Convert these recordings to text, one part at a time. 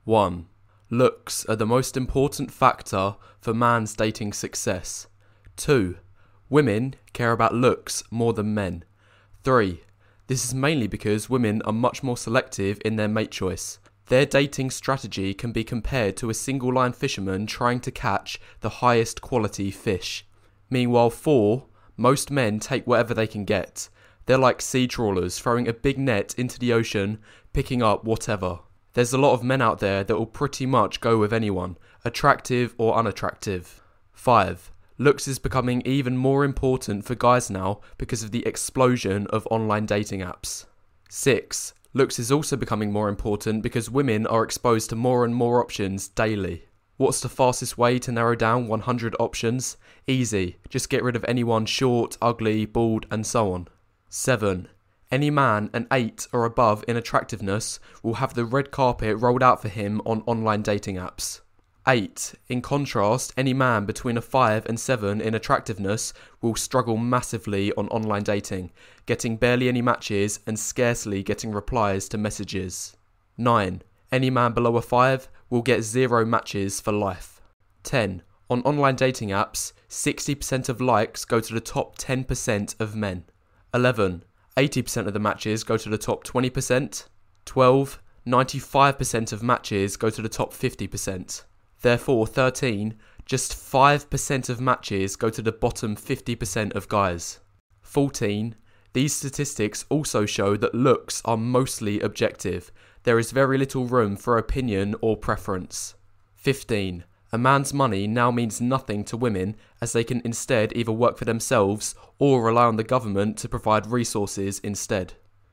1. Looks are the most important factor for man's dating success. 2. Women care about looks more than men. 3. This is mainly because women are much more selective in their mate choice. Their dating strategy can be compared to a single-line fisherman trying to catch the highest quality fish. Meanwhile, 4. Most men take whatever they can get. They're like sea trawlers throwing a big net into the ocean, picking up whatever. There's a lot of men out there that will pretty much go with anyone, attractive or unattractive. 5. Looks is becoming even more important for guys now because of the explosion of online dating apps. 6. Looks is also becoming more important because women are exposed to more and more options daily. What's the fastest way to narrow down 100 options? Easy, just get rid of anyone short, ugly, bald, and so on. 7. Any man an 8 or above in attractiveness will have the red carpet rolled out for him on online dating apps. 8. In contrast, any man between a 5 and 7 in attractiveness will struggle massively on online dating, getting barely any matches and scarcely getting replies to messages. 9. Any man below a 5 will get 0 matches for life. 10. On online dating apps, 60% of likes go to the top 10% of men. 11. 80% of the matches go to the top 20%. 12. 95% of matches go to the top 50%. Therefore, 13. Just 5% of matches go to the bottom 50% of guys. 14. These statistics also show that looks are mostly objective. There is very little room for opinion or preference. 15. A man's money now means nothing to women as they can instead either work for themselves or rely on the government to provide resources instead.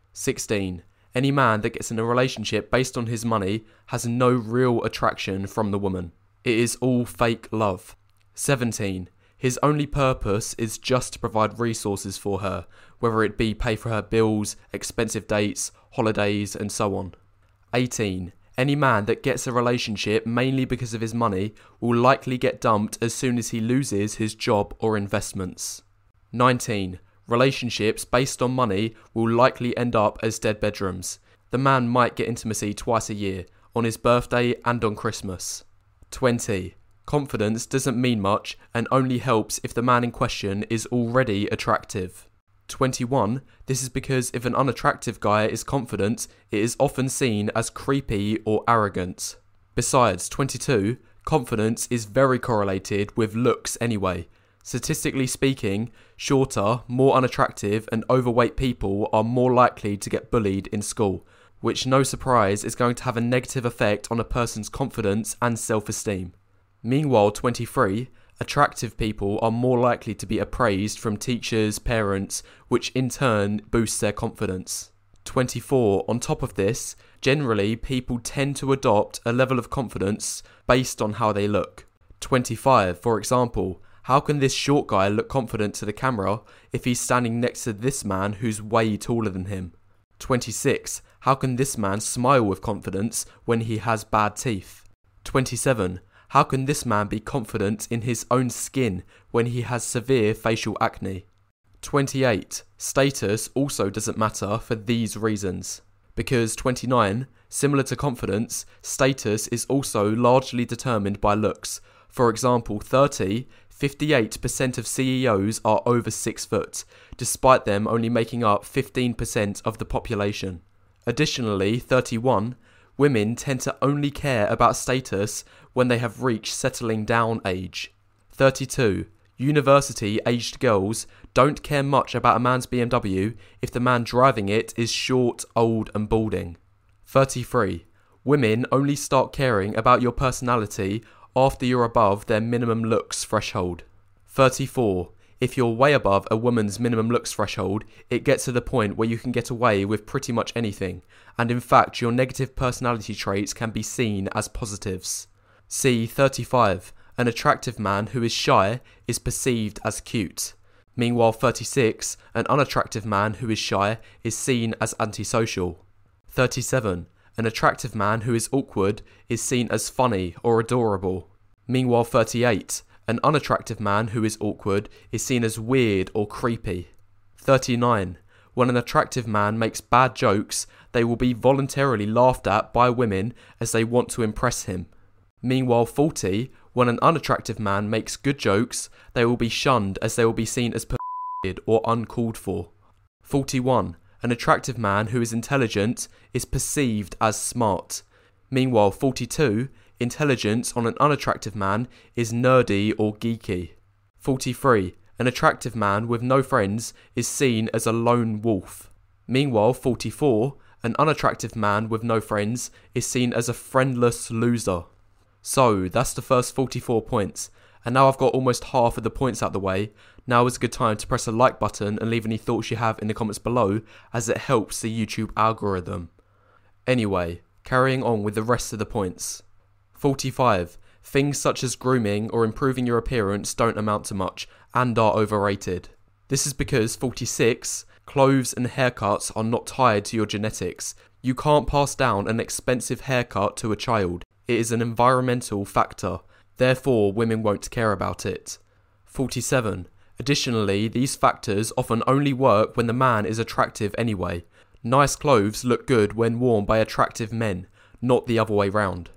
16. Any man that gets in a relationship based on his money has no real attraction from the woman. It is all fake love. 17. His only purpose is just to provide resources for her, whether it be pay for her bills, expensive dates, holidays, and so on. 18. Any man that gets a relationship mainly because of his money will likely get dumped as soon as he loses his job or investments. 19. Relationships based on money will likely end up as dead bedrooms. The man might get intimacy twice a year, on his birthday and on Christmas. 20. Confidence doesn't mean much and only helps if the man in question is already attractive. 21. This is because if an unattractive guy is confident, it is often seen as creepy or arrogant. Besides, 22. Confidence is very correlated with looks anyway. Statistically speaking, shorter, more unattractive and overweight people are more likely to get bullied in school, which no surprise is going to have a negative effect on a person's confidence and self-esteem. Meanwhile, 23. Attractive people are more likely to be appraised from teachers, parents, which in turn boosts their confidence. 24. On top of this, generally people tend to adopt a level of confidence based on how they look. 25. For example, how can this short guy look confident to the camera if he's standing next to this man who's way taller than him? 26. How can this man smile with confidence when he has bad teeth? 27. How can this man be confident in his own skin when he has severe facial acne? 28. Status also doesn't matter for these reasons. Because 29. Similar to confidence, status is also largely determined by looks. For example, 30. 58% of CEOs are over 6 foot, despite them only making up 15% of the population. Additionally, 31. Women tend to only care about status when they have reached settling down age. 32. University-aged girls don't care much about a man's BMW if the man driving it is short, old and balding. 33. Women only start caring about your personality after you're above their minimum looks threshold. 34. If you're way above a woman's minimum looks threshold, it gets to the point where you can get away with pretty much anything, and in fact your negative personality traits can be seen as positives. See 35. An attractive man who is shy is perceived as cute. Meanwhile 36. An unattractive man who is shy is seen as antisocial. 37. An attractive man who is awkward is seen as funny or adorable. Meanwhile 38. An unattractive man who is awkward is seen as weird or creepy. 39. when an attractive man makes bad jokes, they will be voluntarily laughed at by women as they want to impress him. Meanwhile, 40, when an unattractive man makes good jokes, they will be shunned as they will be seen as perverted or uncalled for. 41. An attractive man who is intelligent is perceived as smart. Meanwhile, 42. Intelligence on an unattractive man is nerdy or geeky. 43. An attractive man with no friends is seen as a lone wolf. Meanwhile, 44. An unattractive man with no friends is seen as a friendless loser. So, that's the first 44 points. And now I've got almost half of the points out the way. Now is a good time to press the like button and leave any thoughts you have in the comments below, as it helps the YouTube algorithm. Anyway, carrying on with the rest of the points. 45. Things such as grooming or improving your appearance don't amount to much and are overrated. This is because 46. Clothes and haircuts are not tied to your genetics. You can't pass down an expensive haircut to a child. It is an environmental factor. Therefore, women won't care about it. 47. Additionally, these factors often only work when the man is attractive anyway. Nice clothes look good when worn by attractive men, not the other way round.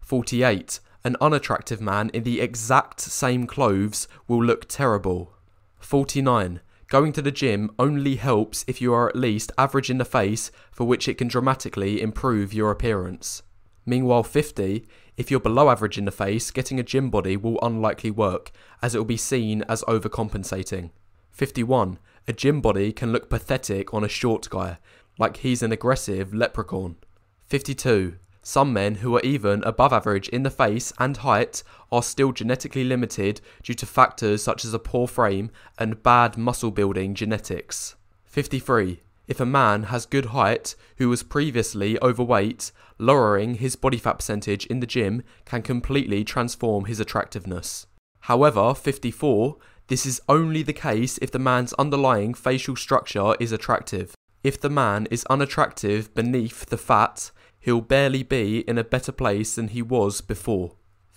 48. An unattractive man in the exact same clothes will look terrible. 49. Going to the gym only helps if you are at least average in the face, for which it can dramatically improve your appearance. Meanwhile, 50. If you're below average in the face, getting a gym body will unlikely work, as it will be seen as overcompensating. 51. A gym body can look pathetic on a short guy, like he's an aggressive leprechaun. 52. Some men who are even above average in the face and height are still genetically limited due to factors such as a poor frame and bad muscle building genetics. 53. If a man has good height who was previously overweight, lowering his body fat percentage in the gym can completely transform his attractiveness. However, 54. This is only the case if the man's underlying facial structure is attractive. If the man is unattractive beneath the fat, he'll barely be in a better place than he was before.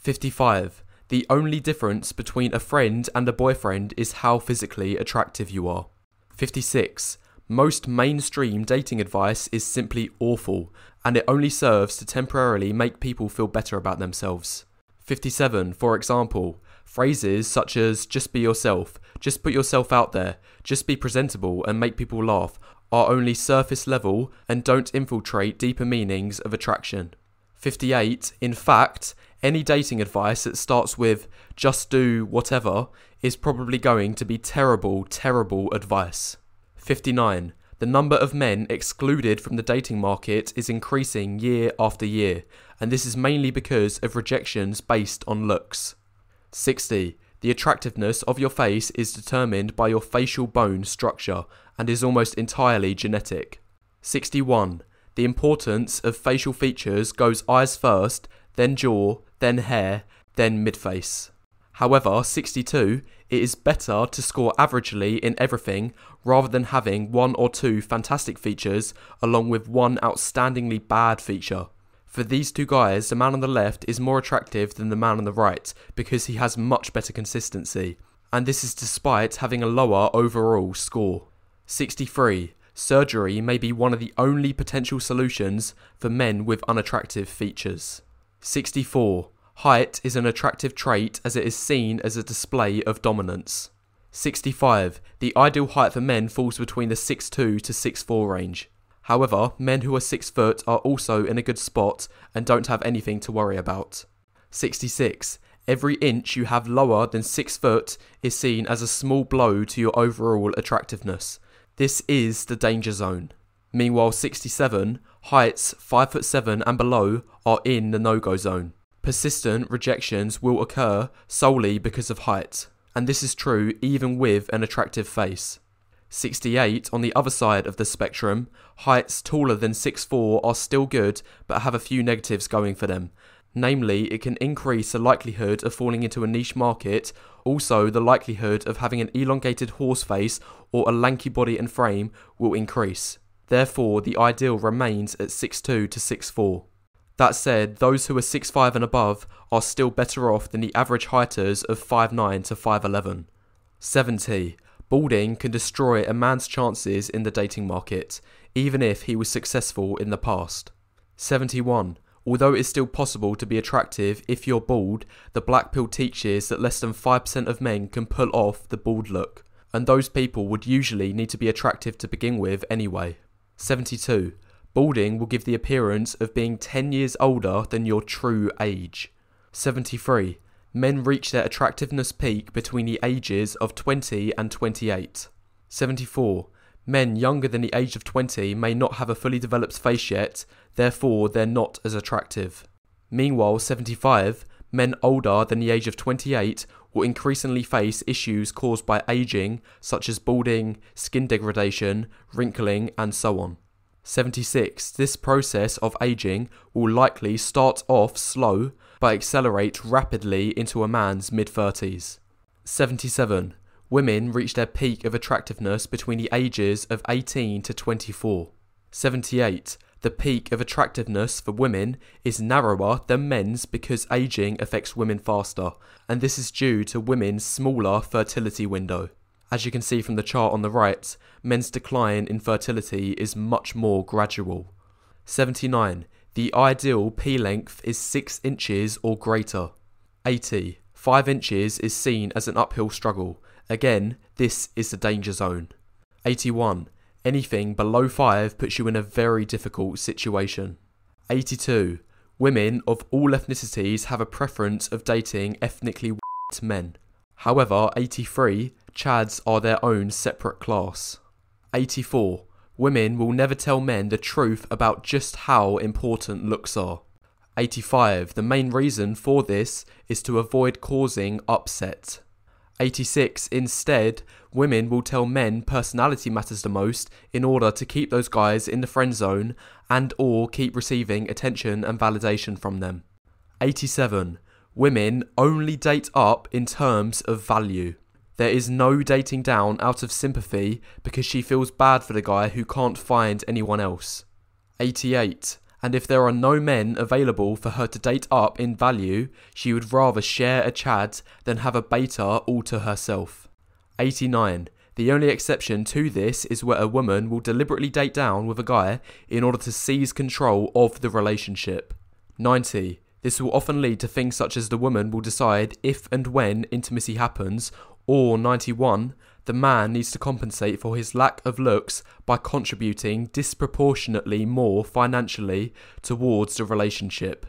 55. The only difference between a friend and a boyfriend is how physically attractive you are. 56. Most mainstream dating advice is simply awful, and it only serves to temporarily make people feel better about themselves. 57. For example, phrases such as just be yourself, just put yourself out there, just be presentable and make people laugh are only surface level and don't infiltrate deeper meanings of attraction. 58. In fact, any dating advice that starts with just do whatever is probably going to be terrible advice. 59. The number of men excluded from the dating market is increasing year after year, and this is mainly because of rejections based on looks. 60. The attractiveness of your face is determined by your facial bone structure and is almost entirely genetic. 61. The importance of facial features goes eyes first, then jaw, then hair, then mid-face. However, 62, it is better to score averagely in everything rather than having one or two fantastic features along with one outstandingly bad feature. For these two guys, the man on the left is more attractive than the man on the right because he has much better consistency, and this is despite having a lower overall score. 63. Surgery may be one of the only potential solutions for men with unattractive features. 64. Height is an attractive trait as it is seen as a display of dominance. 65. The ideal height for men falls between the 6'2 to 6'4 range. However, men who are 6 foot are also in a good spot and don't have anything to worry about. 66. Every inch you have lower than 6 foot is seen as a small blow to your overall attractiveness. This is the danger zone. Meanwhile, 67. Heights 5'7" and below are in the no-go zone. Persistent rejections will occur solely because of height, and this is true even with an attractive face. 68. On the other side of the spectrum, heights taller than 6'4" are still good but have a few negatives going for them. Namely, it can increase the likelihood of falling into a niche market, also the likelihood of having an elongated horse face or a lanky body and frame will increase. Therefore, the ideal remains at 6'2 to 6'4". That said, those who are 6'5" and above are still better off than the average heighters of 5'9 to 5'11". 70. Balding can destroy a man's chances in the dating market, even if he was successful in the past. 71. Although it is still possible to be attractive if you're bald, the black pill teaches that less than 5% of men can pull off the bald look, and those people would usually need to be attractive to begin with anyway. 72. Balding will give the appearance of being 10 years older than your true age. 73. Men reach their attractiveness peak between the ages of 20 and 28. 74. Men younger than the age of 20 may not have a fully developed face yet, therefore they're not as attractive. Meanwhile, 75. Men older than the age of 28 will increasingly face issues caused by aging, such as balding, skin degradation, wrinkling, and so on. 76. This process of aging will likely start off slow, but accelerate rapidly into a man's mid-30s. 77. Women reach their peak of attractiveness between the ages of 18 to 24. 78. The peak of attractiveness for women is narrower than men's because aging affects women faster, and this is due to women's smaller fertility window. As you can see from the chart on the right, men's decline in fertility is much more gradual. 79. The ideal P length is 6 inches or greater. 80. 5 inches is seen as an uphill struggle. Again, this is the danger zone. 81. Anything below 5 puts you in a very difficult situation. 82. Women of all ethnicities have a preference of dating ethnically white men. However, 83. Chads are their own separate class. 84. Women will never tell men the truth about just how important looks are. 85. The main reason for this is to avoid causing upset. 86. Instead, women will tell men personality matters the most in order to keep those guys in the friend zone and or keep receiving attention and validation from them. 87. Women only date up in terms of value. There is no dating down out of sympathy because she feels bad for the guy who can't find anyone else. 88. And if there are no men available for her to date up in value, she would rather share a Chad than have a beta all to herself. 89. The only exception to this is where a woman will deliberately date down with a guy in order to seize control of the relationship. 90. This will often lead to things such as the woman will decide if and when intimacy happens, or 91, the man needs to compensate for his lack of looks by contributing disproportionately more financially towards the relationship.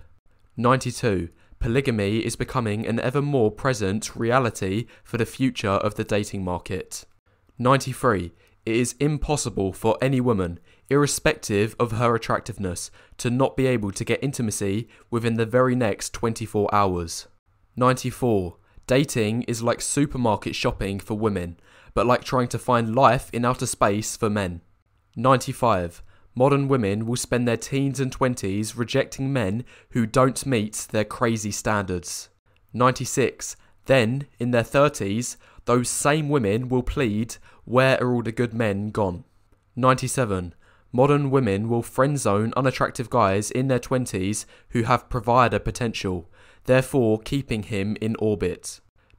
92. Polygamy is becoming an ever more present reality for the future of the dating market. 93. It is impossible for any woman, irrespective of her attractiveness, to not be able to get intimacy within the very next 24 hours. 94. Dating is like supermarket shopping for women, but like trying to find life in outer space for men. 95. Modern women will spend their teens and 20s rejecting men who don't meet their crazy standards. 96. Then, in their 30s, those same women will plead, "Where are all the good men gone?" 97. Modern women will friend-zone unattractive guys in their 20s who have provider potential, therefore keeping him in orbit.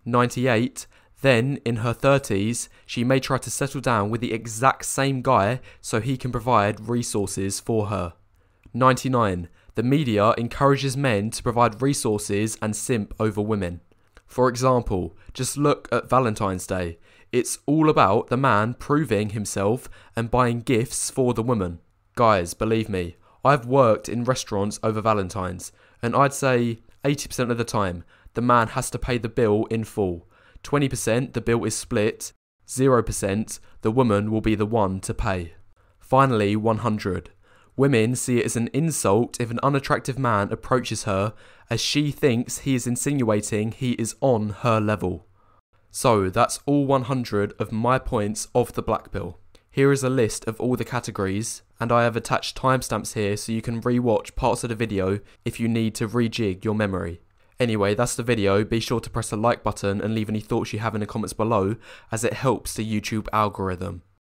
98. Then, in her 30s, she may try to settle down with the exact same guy so he can provide resources for her. 99. The media encourages men to provide resources and simp over women. For example, just look at Valentine's Day. It's all about the man proving himself and buying gifts for the woman. Guys, believe me, I've worked in restaurants over Valentine's, and I'd say 80% of the time, the man has to pay the bill in full. 20% the bill is split, 0% the woman will be the one to pay. Finally, 100. Women see it as an insult if an unattractive man approaches her, as she thinks he is insinuating he is on her level. So that's all 100 of my points of the black pill. Here is a list of all the categories, and I have attached timestamps here so you can re-watch parts of the video if you need to rejig your memory. Anyway, that's the video. Be sure to press the like button and leave any thoughts you have in the comments below, as it helps the YouTube algorithm.